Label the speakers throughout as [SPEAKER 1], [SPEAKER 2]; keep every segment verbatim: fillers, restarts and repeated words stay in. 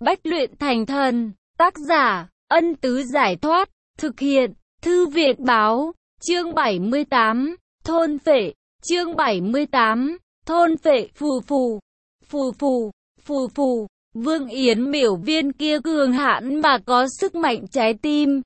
[SPEAKER 1] Bách luyện thành thần. Tác giả, Ân Tứ Giải Thoát. Thực hiện, Thư Viện Báo. Chương bảy mươi tám. Thôn phệ. Chương bảy mươi tám. Thôn phệ. Phù phù. Phù phù. Phù phù. Vương Yến miểu viên kia cường hãn mà có sức mạnh trái tim.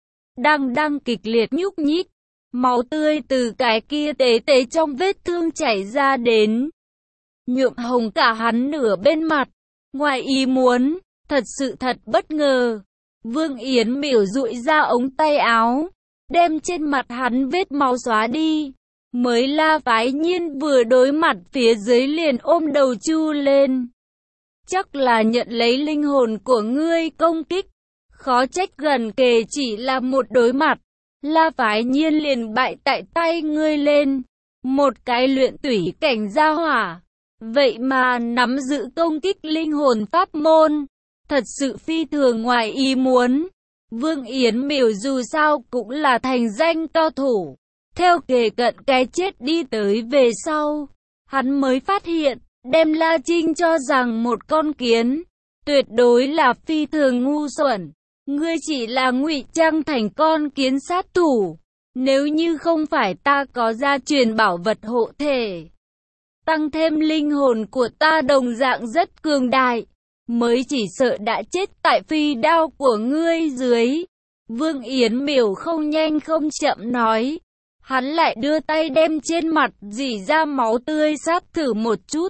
[SPEAKER 1] Đang đang kịch liệt nhúc nhích. Máu tươi từ cái kia tế tế trong vết thương chảy ra đến. Nhuộm hồng cả hắn nửa bên mặt. Ngoài ý muốn, thật sự thật bất ngờ. Vương Yến miểu dụi ra ống tay áo, đem trên mặt hắn vết máu xóa đi. Mới La Phái Nhiên vừa đối mặt phía dưới liền ôm đầu chu lên. Chắc là nhận lấy linh hồn của ngươi công kích. Khó trách gần kề chỉ là một đối mặt. La Phái Nhiên liền bại tại tay ngươi lên. Một cái luyện tủy cảnh gia hỏa. Vậy mà nắm giữ công kích linh hồn pháp môn. Thật sự phi thường ngoài ý muốn. Vương Yến miểu dù sao cũng là thành danh cao thủ. Theo kề cận cái chết đi tới về sau, hắn mới phát hiện, đem La Trinh cho rằng một con kiến. Tuyệt đối là phi thường ngu xuẩn. Ngươi chỉ là ngụy trang thành con kiến sát thủ. Nếu như không phải ta có gia truyền bảo vật hộ thể, tăng thêm linh hồn của ta đồng dạng rất cường đại, mới chỉ sợ đã chết tại phi đao của ngươi dưới. Vương Yến miểu không nhanh không chậm nói. Hắn lại đưa tay đem trên mặt rỉ ra máu tươi sát thử một chút.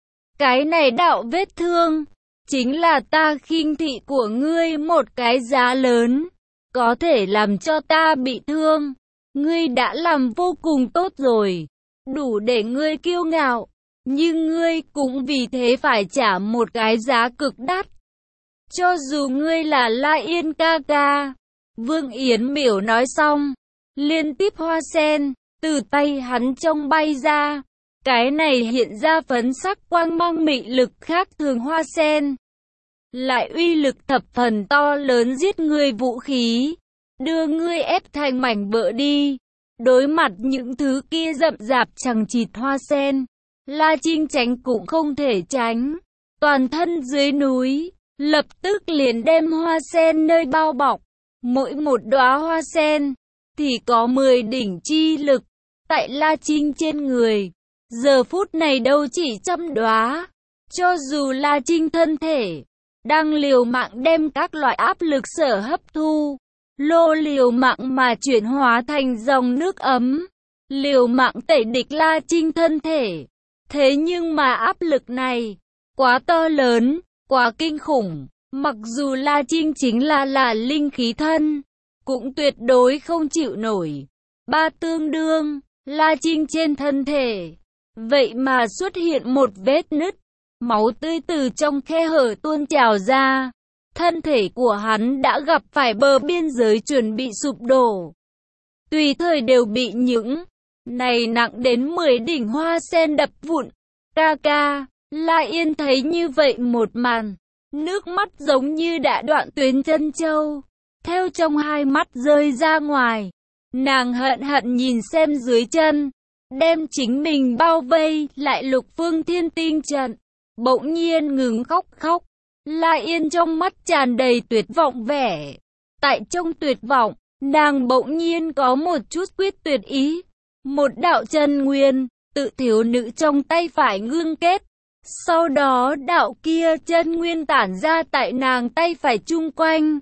[SPEAKER 1] Cái này đạo vết thương, chính là ta khinh thị của ngươi một cái giá lớn. Có thể làm cho ta bị thương. Ngươi đã làm vô cùng tốt rồi. Đủ để ngươi kiêu ngạo. Nhưng ngươi cũng vì thế phải trả một cái giá cực đắt. Cho dù ngươi là La Yên ca ca. Vương Yến miểu nói xong, liên tiếp hoa sen từ tay hắn trông bay ra. Cái này hiện ra phấn sắc quang mang mị lực khác thường hoa sen, lại uy lực thập phần to lớn giết người vũ khí, đưa ngươi ép thành mảnh vỡ đi. Đối mặt những thứ kia rậm rạp chằng chịt hoa sen, La Trinh tránh cũng không thể tránh. Toàn thân dưới núi, lập tức liền đem hoa sen nơi bao bọc. Mỗi một đóa hoa sen thì có mười đỉnh chi lực. Tại La Trinh trên người, giờ phút này đâu chỉ trăm đóa. Cho dù La Trinh thân thể đang liều mạng đem các loại áp lực sở hấp thu, lô liều mạng mà chuyển hóa thành dòng nước ấm, liều mạng tẩy địch La Trinh thân thể. Thế nhưng mà áp lực này quá to lớn, quá kinh khủng. Mặc dù La Trinh chính là là linh khí thân, cũng tuyệt đối không chịu nổi. Ba tương đương, La Trinh trên thân thể, vậy mà xuất hiện một vết nứt. Máu tươi từ trong khe hở tuôn trào ra. Thân thể của hắn đã gặp phải bờ biên giới chuẩn bị sụp đổ. Tùy thời đều bị những này nặng đến mười đỉnh hoa sen đập vụn. Ca ca, La Yên thấy như vậy một màn, nước mắt giống như đã đoạn tuyến chân châu, theo trong hai mắt rơi ra ngoài. Nàng hận hận nhìn xem dưới chân, đem chính mình bao vây lại lục phương thiên tinh trận. Bỗng nhiên ngừng khóc khóc. La Yên trong mắt tràn đầy tuyệt vọng vẻ. Tại trong tuyệt vọng, nàng bỗng nhiên có một chút quyết tuyệt ý. Một đạo chân nguyên, tự thiếu nữ trong tay phải ngưng kết. Sau đó đạo kia chân nguyên tản ra tại nàng tay phải chung quanh,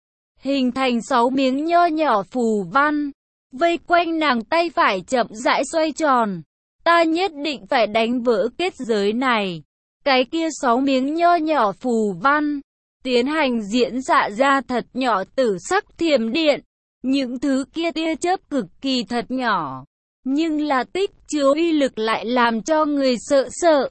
[SPEAKER 1] hình thành sáu miếng nho nhỏ phù văn, vây quanh nàng tay phải chậm rãi xoay tròn. Ta nhất định phải đánh vỡ kết giới này. Cái kia sáu miếng nho nhỏ phù văn tiến hành diễn xạ ra thật nhỏ tử sắc thiểm điện. Những thứ kia tia chớp cực kỳ thật nhỏ, nhưng là tích chứa uy lực lại làm cho người sợ sợ.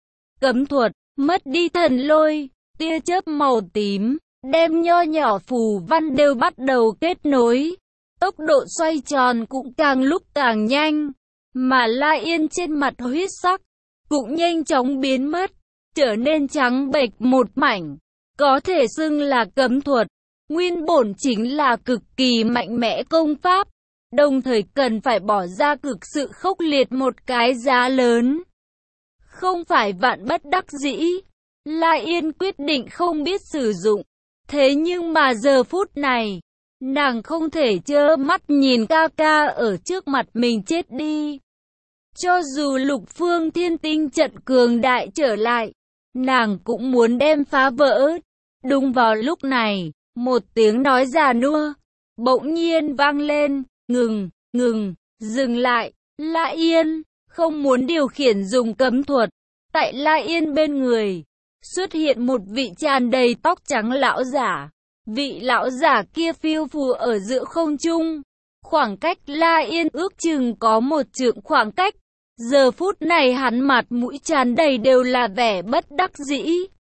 [SPEAKER 1] Cấm thuật, mất đi thần lôi, tia chớp màu tím, đem nho nhỏ phù văn đều bắt đầu kết nối. Tốc độ xoay tròn cũng càng lúc càng nhanh, mà La Yên trên mặt huyết sắc cũng nhanh chóng biến mất, trở nên trắng bệch một mảnh. Có thể xưng là cấm thuật, nguyên bổn chính là cực kỳ mạnh mẽ công pháp, đồng thời cần phải bỏ ra cực sự khốc liệt một cái giá lớn. Không phải vạn bất đắc dĩ, La Yên quyết định không biết sử dụng. Thế nhưng mà giờ phút này, nàng không thể trơ mắt nhìn ca ca ở trước mặt mình chết đi. Cho dù Lục Phương Thiên Tinh trận cường đại trở lại, nàng cũng muốn đem phá vỡ. Đúng vào lúc này, một tiếng nói già nua bỗng nhiên vang lên, ngừng, ngừng, dừng lại. La Yên không muốn điều khiển dùng cấm thuật. Tại La Yên bên người, xuất hiện một vị tràn đầy tóc trắng lão giả. Vị lão giả kia phiêu phù ở giữa không trung. Khoảng cách La Yên ước chừng có một trượng khoảng cách. Giờ phút này hắn mặt mũi tràn đầy đều là vẻ bất đắc dĩ.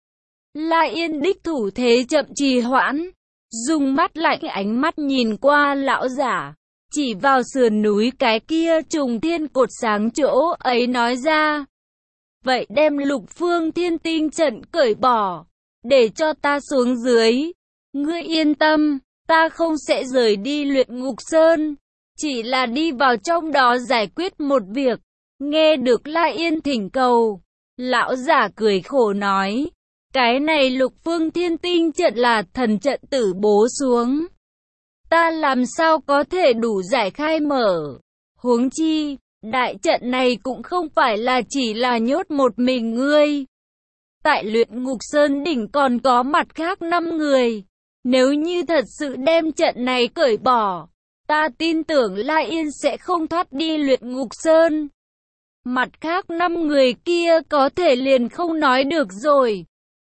[SPEAKER 1] La Yên đích thủ thế chậm trì hoãn, dùng mắt lạnh ánh mắt nhìn qua lão giả, chỉ vào sườn núi cái kia trùng thiên cột sáng chỗ ấy nói ra. Vậy đem Lục Phương Thiên Tinh trận cởi bỏ, để cho ta xuống dưới. Ngươi yên tâm, ta không sẽ rời đi Luyện Ngục Sơn, chỉ là đi vào trong đó giải quyết một việc. Nghe được La Yên thỉnh cầu, lão giả cười khổ nói, cái này Lục Phương Thiên Tinh trận là thần trận tử bố xuống. Ta làm sao có thể đủ giải khai mở. Huống chi, đại trận này cũng không phải là chỉ là nhốt một mình ngươi. Tại Luyện Ngục Sơn đỉnh còn có mặt khác năm người. Nếu như thật sự đem trận này cởi bỏ, ta tin tưởng La Yên sẽ không thoát đi Luyện Ngục Sơn. Mặt khác năm người kia có thể liền không nói được rồi.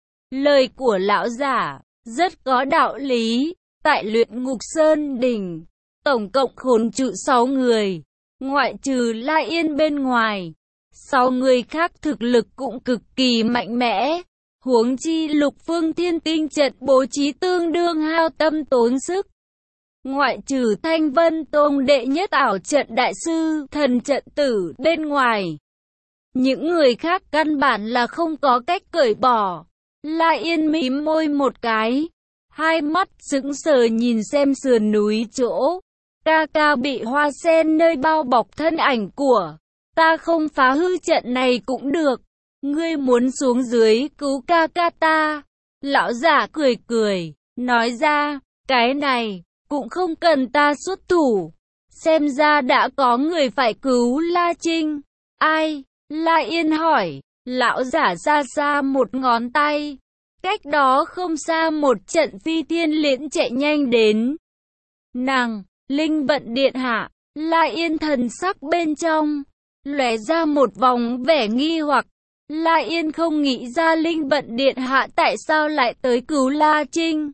[SPEAKER 1] Lời của lão giả rất có đạo lý. Tại Luyện Ngục Sơn đỉnh, tổng cộng khốn trụ sáu người, ngoại trừ La Yên bên ngoài. Sáu người khác thực lực cũng cực kỳ mạnh mẽ. Huống chi Lục Phương Thiên Tinh trận bố trí tương đương hao tâm tốn sức. Ngoại trừ Thanh Vân Tông đệ nhất ảo trận đại sư, thần trận tử bên ngoài, những người khác căn bản là không có cách cởi bỏ. La Yên mím môi một cái, hai mắt sững sờ nhìn xem sườn núi chỗ ca ca bị hoa sen nơi bao bọc thân ảnh của ta. Không phá hư trận này cũng được, ngươi muốn xuống dưới cứu ca ca ta. Lão giả cười cười, nói ra, cái này cũng không cần ta xuất thủ. Xem ra đã có người phải cứu La Trinh. Ai? La Yên hỏi. Lão giả ra xa một ngón tay. Cách đó không xa một trận phi thiên liễn chạy nhanh đến. Nàng, Linh Vận Điện Hạ. La Yên thần sắc bên trong lóe ra một vòng vẻ nghi hoặc. La Yên không nghĩ ra Linh Vận Điện Hạ tại sao lại tới cứu La Trinh.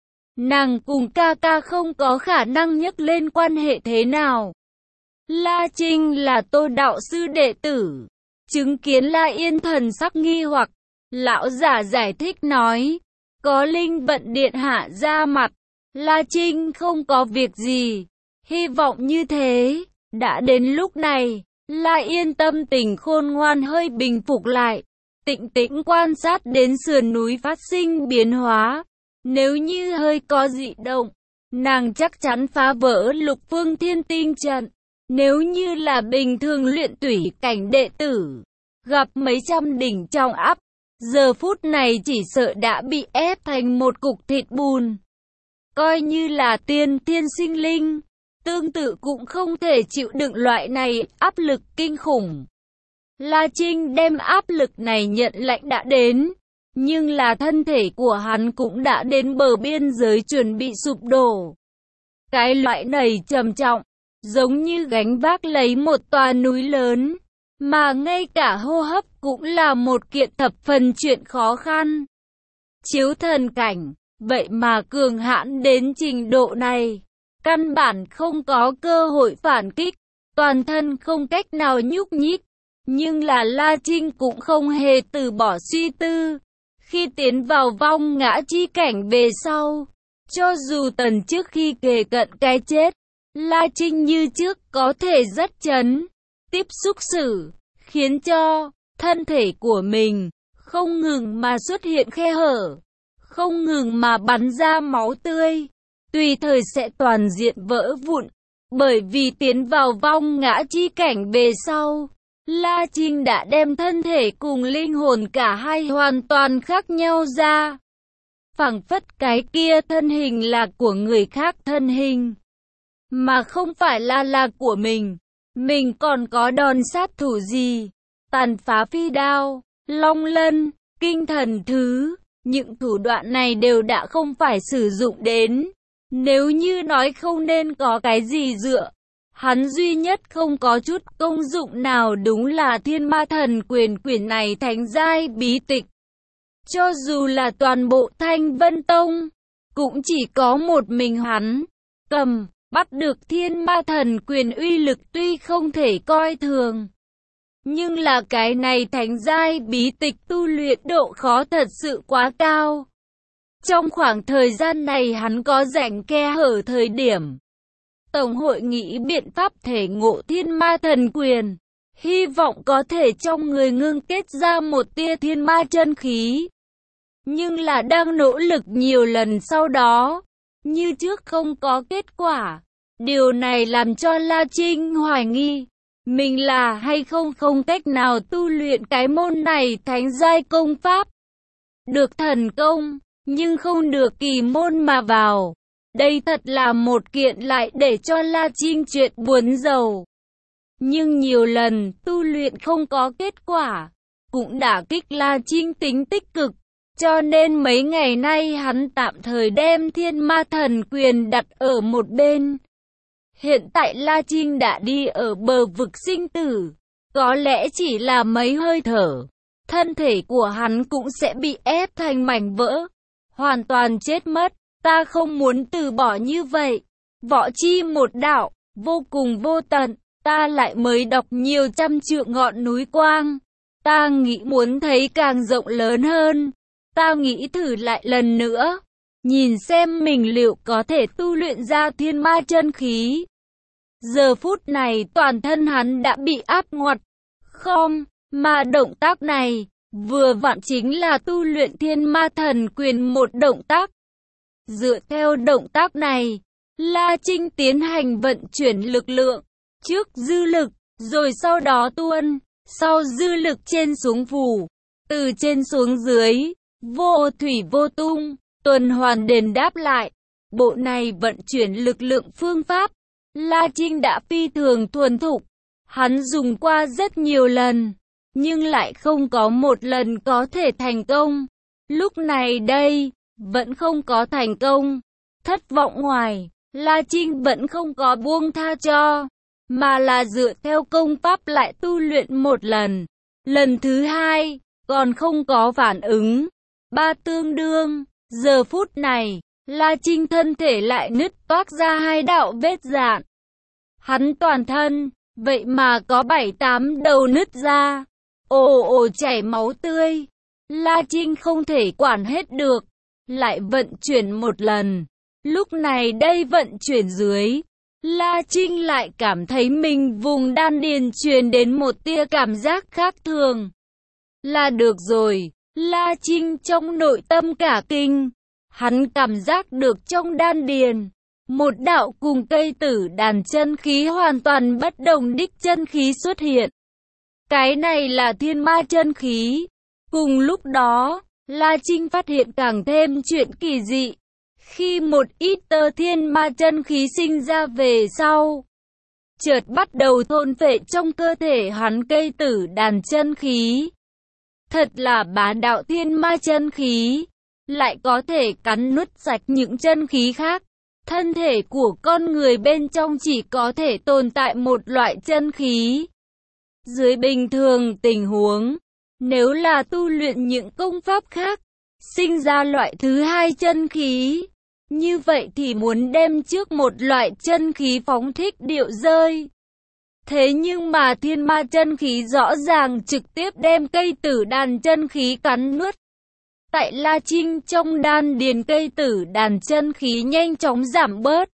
[SPEAKER 1] Nàng cùng ca ca không có khả năng nhắc lên quan hệ thế nào. La Trinh là Tô đạo sư đệ tử. Chứng kiến La Yên thần sắc nghi hoặc, lão giả giải thích nói, có Linh Vận Điện Hạ ra mặt, La Trinh không có việc gì. Hy vọng như thế. Đã đến lúc này, La Yên tâm tình khôn ngoan hơi bình phục lại, tĩnh tĩnh quan sát đến sườn núi phát sinh biến hóa. Nếu như hơi có dị động, nàng chắc chắn phá vỡ Lục Phương Thiên Tinh trận. Nếu như là bình thường luyện tủy cảnh đệ tử, gặp mấy trăm đỉnh trong áp, giờ phút này chỉ sợ đã bị ép thành một cục thịt bùn. Coi như là tiên thiên sinh linh, tương tự cũng không thể chịu đựng loại này áp lực kinh khủng. La Trinh đem áp lực này nhận lãnh đã đến, nhưng là thân thể của hắn cũng đã đến bờ biên giới chuẩn bị sụp đổ. Cái loại này trầm trọng, giống như gánh vác lấy một tòa núi lớn, mà ngay cả hô hấp cũng là một kiện thập phần chuyện khó khăn. Chiếu thần cảnh, vậy mà cường hãn đến trình độ này, căn bản không có cơ hội phản kích, toàn thân không cách nào nhúc nhích. Nhưng là La Trinh cũng không hề từ bỏ suy tư. Khi tiến vào vong ngã chi cảnh về sau, cho dù tần trước khi kề cận cái chết, La Trinh như trước có thể rất chấn, tiếp xúc xử, khiến cho thân thể của mình không ngừng mà xuất hiện khe hở, không ngừng mà bắn ra máu tươi, tùy thời sẽ toàn diện vỡ vụn. Bởi vì tiến vào vong ngã chi cảnh về sau, La Trinh đã đem thân thể cùng linh hồn cả hai hoàn toàn khác nhau ra. Phảng phất cái kia thân hình là của người khác thân hình, mà không phải là là của mình. Mình còn có đòn sát thủ gì? Tàn phá phi đao, long lân, kinh thần thứ. Những thủ đoạn này đều đã không phải sử dụng đến. Nếu như nói không nên có cái gì dựa, hắn duy nhất không có chút công dụng nào đúng là Thiên Ma Thần Quyền quyển này thánh giai bí tịch. Cho dù là toàn bộ Thanh Vân Tông, cũng chỉ có một mình hắn cầm, bắt được Thiên Ma Thần Quyền uy lực tuy không thể coi thường. Nhưng là cái này thánh giai bí tịch tu luyện độ khó thật sự quá cao. Trong khoảng thời gian này hắn có rảnh khe hở thời điểm. Tổng hội nghĩ biện pháp thể ngộ Thiên Ma Thần Quyền. Hy vọng có thể trong người ngưng kết ra một tia thiên ma chân khí. Nhưng là đang nỗ lực nhiều lần sau đó, như trước không có kết quả. Điều này làm cho La Trinh hoài nghi, mình là hay không không cách nào tu luyện cái môn này thánh giai công pháp. Được thần công, nhưng không được kỳ môn mà vào. Đây thật là một kiện lại để cho La Trinh chuyện buồn rầu. Nhưng nhiều lần tu luyện không có kết quả, cũng đả kích La Trinh tính tích cực. Cho nên mấy ngày nay hắn tạm thời đem Thiên Ma Thần Quyền đặt ở một bên. Hiện tại La Trinh đã đi ở bờ vực sinh tử, có lẽ chỉ là mấy hơi thở, thân thể của hắn cũng sẽ bị ép thành mảnh vỡ, hoàn toàn chết mất. Ta không muốn từ bỏ như vậy. Võ chi một đạo, vô cùng vô tận, ta lại mới đọc nhiều trăm trượng ngọn núi quang. Ta nghĩ muốn thấy càng rộng lớn hơn. Ta nghĩ thử lại lần nữa, nhìn xem mình liệu có thể tu luyện ra thiên ma chân khí. Giờ phút này toàn thân hắn đã bị áp ngoặt, không, mà động tác này, vừa vặn chính là tu luyện Thiên Ma Thần Quyền một động tác. Dựa theo động tác này, La Trinh tiến hành vận chuyển lực lượng, trước dư lực, rồi sau đó tuôn, sau dư lực trên xuống phủ, từ trên xuống dưới, vô thủy vô tung, tuần hoàn đền đáp lại. Bộ này vận chuyển lực lượng phương pháp, La Trinh đã phi thường thuần thục, hắn dùng qua rất nhiều lần, nhưng lại không có một lần có thể thành công. Lúc này đây, vẫn không có thành công. Thất vọng ngoài, La Trinh vẫn không có buông tha cho, mà là dựa theo công pháp lại tu luyện một lần. Lần thứ hai, còn không có phản ứng. Ba tương đương, giờ phút này, La Trinh thân thể lại nứt toác ra hai đạo vết rạn. Hắn toàn thân, vậy mà có bảy tám đầu nứt ra, ồ ồ chảy máu tươi. La Trinh không thể quản hết được, lại vận chuyển một lần. Lúc này đây vận chuyển dưới, La Trinh lại cảm thấy mình vùng đan điền truyền đến một tia cảm giác khác thường. Là được rồi, La Trinh trong nội tâm cả kinh, hắn cảm giác được trong đan điền, một đạo cùng cây tử đàn chân khí hoàn toàn bất đồng đích chân khí xuất hiện. Cái này là thiên ma chân khí. Cùng lúc đó, La Trinh phát hiện càng thêm chuyện kỳ dị. Khi một ít tơ thiên ma chân khí sinh ra về sau, chợt bắt đầu thôn phệ trong cơ thể hắn cây tử đàn chân khí. Thật là bá đạo thiên ma chân khí, lại có thể cắn nuốt sạch những chân khí khác. Thân thể của con người bên trong chỉ có thể tồn tại một loại chân khí. Dưới bình thường tình huống, nếu là tu luyện những công pháp khác, sinh ra loại thứ hai chân khí, như vậy thì muốn đem trước một loại chân khí phóng thích điệu rơi. Thế nhưng mà thiên ma chân khí rõ ràng trực tiếp đem cây tử đàn chân khí cắn nuốt. Tại La Trinh trong đan điền cây tử đàn chân khí nhanh chóng giảm bớt,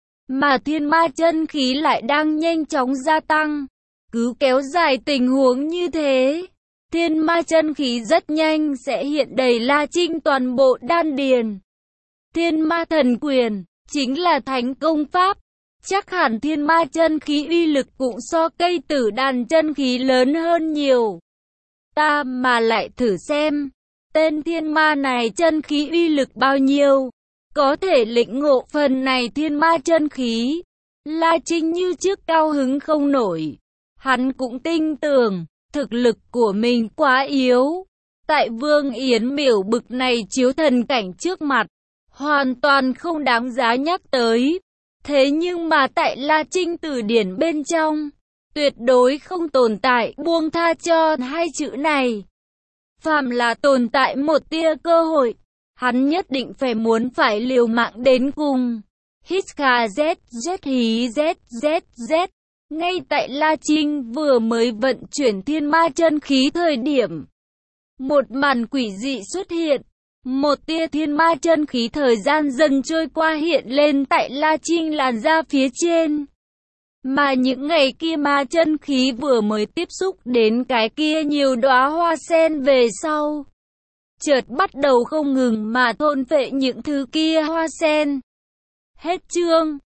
[SPEAKER 1] mà thiên ma chân khí lại đang nhanh chóng gia tăng. Cứ kéo dài tình huống như thế, thiên ma chân khí rất nhanh sẽ hiện đầy La Trinh toàn bộ đan điền. Thiên Ma Thần Quyền chính là thánh công pháp, chắc hẳn thiên ma chân khí uy lực cũng so cây tử đàn chân khí lớn hơn nhiều. Ta mà lại thử xem, tên thiên ma này chân khí uy lực bao nhiêu, có thể lĩnh ngộ phần này thiên ma chân khí. La Trinh như trước cao hứng không nổi, hắn cũng tin tưởng, thực lực của mình quá yếu. Tại Vương Yến Miểu bực này chiếu thần cảnh trước mặt, hoàn toàn không đáng giá nhắc tới. Thế nhưng mà tại La Trinh từ điển bên trong, tuyệt đối không tồn tại buông tha cho hai chữ này. Phàm là tồn tại một tia cơ hội, hắn nhất định phải muốn phải liều mạng đến cùng. Hít kha z z hí z z z. Ngay tại La Trinh vừa mới vận chuyển thiên ma chân khí thời điểm, một màn quỷ dị xuất hiện. Một tia thiên ma chân khí thời gian dần trôi qua hiện lên tại La Trinh làn da phía trên. Mà những ngày kia ma chân khí vừa mới tiếp xúc đến cái kia nhiều đóa hoa sen về sau, chợt bắt đầu không ngừng mà thôn phệ những thứ kia hoa sen. Hết chương.